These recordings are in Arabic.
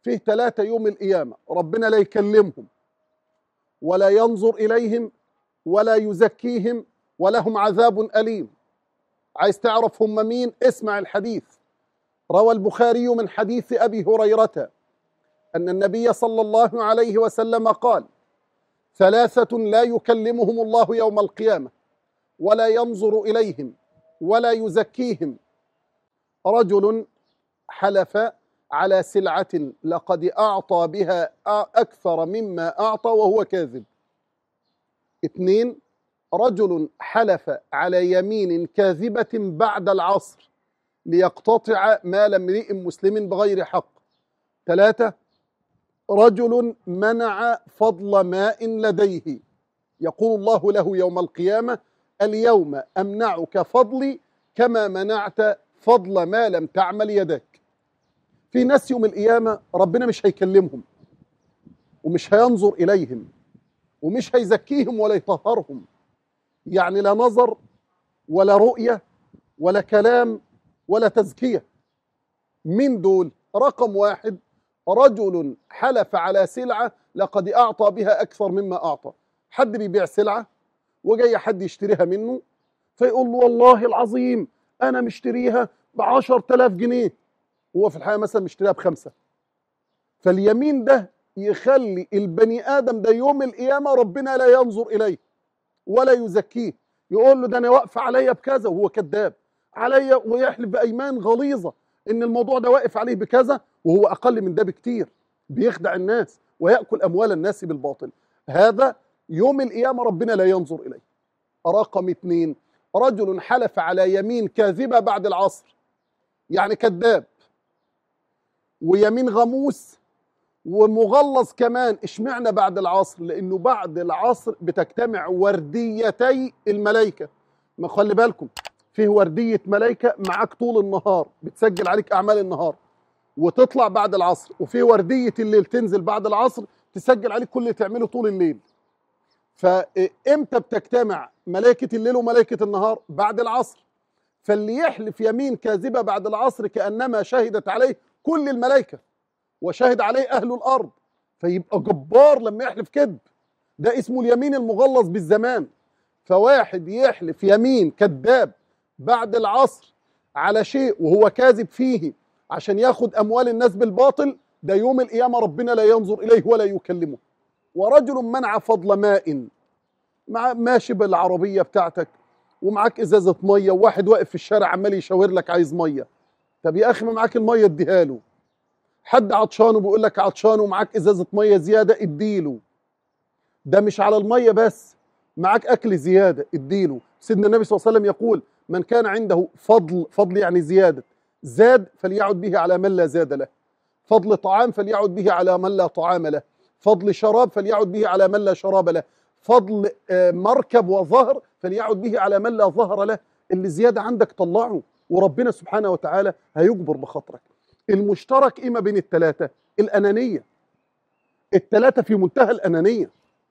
فيه 3 يوم القيامة ربنا لا يكلمهم ولا ينظر إليهم ولا يزكيهم ولهم عذاب أليم. عايز تعرف هم مين؟ اسمع الحديث. روى البخاري من حديث أبي هريرة أن النبي صلى الله عليه وسلم قال: 3 لا يكلمهم الله يوم القيامة ولا ينظر إليهم ولا يزكيهم: رجل حلف على سلعة لقد أعطى بها أكثر مما أعطى وهو كاذب. 2 رجل حلف على يمين كاذبة بعد العصر ليقتطع مال امرئ مسلم بغير حق. 3 رجل منع فضل ماء لديه يقول الله له يوم القيامة: اليوم أمنعك فضلي كما منعت فضل ما لم تعمل يدك. في ناس يوم القيامة ربنا مش هيكلمهم ومش هينظر إليهم ومش هيزكيهم ولا يطهرهم، يعني لا نظر ولا رؤية ولا كلام ولا تزكية. من دول؟ رقم 1 رجل حلف على سلعة لقد أعطى بها أكثر مما أعطى. حد بيبيع سلعة وجاي حد يشتريها منه فيقول له: والله العظيم أنا مشتريها ب10,000 جنيه، هو في الحقيقة مثلا مشتريها ب5. فاليمين ده يخلي البني آدم ده يوم القيامة ربنا لا ينظر إليه ولا يزكيه، يقول له: ده أنا واقف عليا بكذا، وهو كذاب عليا، ويحلف بأيمان غليظة إن الموضوع ده واقف عليه بكذا وهو أقل من ده بكتير، بيخدع الناس ويأكل أموال الناس بالباطل. هذا يوم القيامة ربنا لا ينظر إليه. رقم 2 رجل حلف على يمين كاذبة بعد العصر، يعني كذاب ويمين غموس ومغلظ كمان. اشمعنى بعد العصر؟ لأنه بعد العصر بتجتمع ورديتي الملائكة. ما خلي بالكم، فيه وردية ملائكة معاك طول النهار بتسجل عليك أعمال النهار وتطلع بعد العصر، وفيه وردية الليل تنزل بعد العصر تسجل عليك كل اللي تعمله طول الليل. فإمتى بتجتمع ملائكة الليل وملائكة النهار؟ بعد العصر. فاللي يحلف يمين كاذبة بعد العصر كأنما شهدت عليه كل الملائكة وشهد عليه أهل الأرض، فيبقى جبار لما يحلف كذب. ده اسمه اليمين المغلظ بالزمان. فواحد يحلف يمين كذاب بعد العصر على شيء وهو كاذب فيه عشان ياخد أموال الناس بالباطل، ده يوم القيامة ربنا لا ينظر إليه ولا يكلمه. ورجل منع فضل ماء، ماشي بالعربية بتاعتك ومعاك إزازة مية وواحد واقف في الشارع عمال يشاور لك عايز مية، طب يا أخي ما معاك المية اديها له. حد عطشان وبيقول لك عطشان ومعاك إزازة مية زيادة اديله. ده مش على المية بس، معاك أكل زيادة اديله. سيدنا النبي صلى الله عليه وسلم يقول: من كان عنده فضل يعني زيادة، زاد فليعد به على من لا زاد له، فضل طعام فليعد به على من لا طعام له، فضل شراب فليعد به على من لا شراب له، فضل مركب وظهر فليعد به على من لا ظهر له. اللي زيادة عندك طلعه وربنا سبحانه وتعالى هيجبر بخاطرك. المشترك إيه ما بين ال3؟ الأنانية. ال3 في منتهى الأنانية.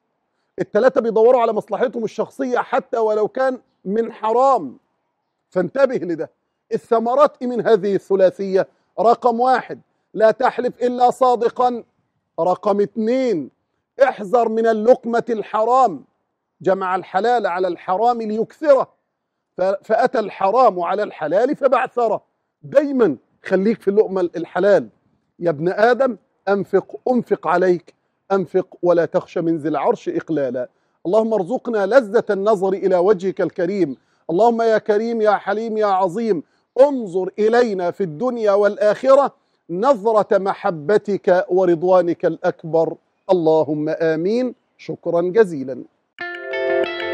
ال3 بيدوروا على مصلحتهم الشخصية حتى ولو كان من حرام، فانتبه لده. الثمرات إيه من هذه الثلاثية؟ رقم 1 لا تحلف إلا صادقا. رقم 2 احذر من اللقمة الحرام، جمع الحلال على الحرام ليكثره فأتى الحرام على الحلال فبعثره. دايما خليك في اللقمة الحلال. يا ابن آدم أنفق عليك، أنفق ولا تخش من ذي العرش إقلالا. اللهم ارزقنا لذة النظر إلى وجهك الكريم. اللهم يا كريم يا حليم يا عظيم انظر إلينا في الدنيا والآخرة نظرة محبتك ورضوانك الأكبر. اللهم آمين. شكرا جزيلا.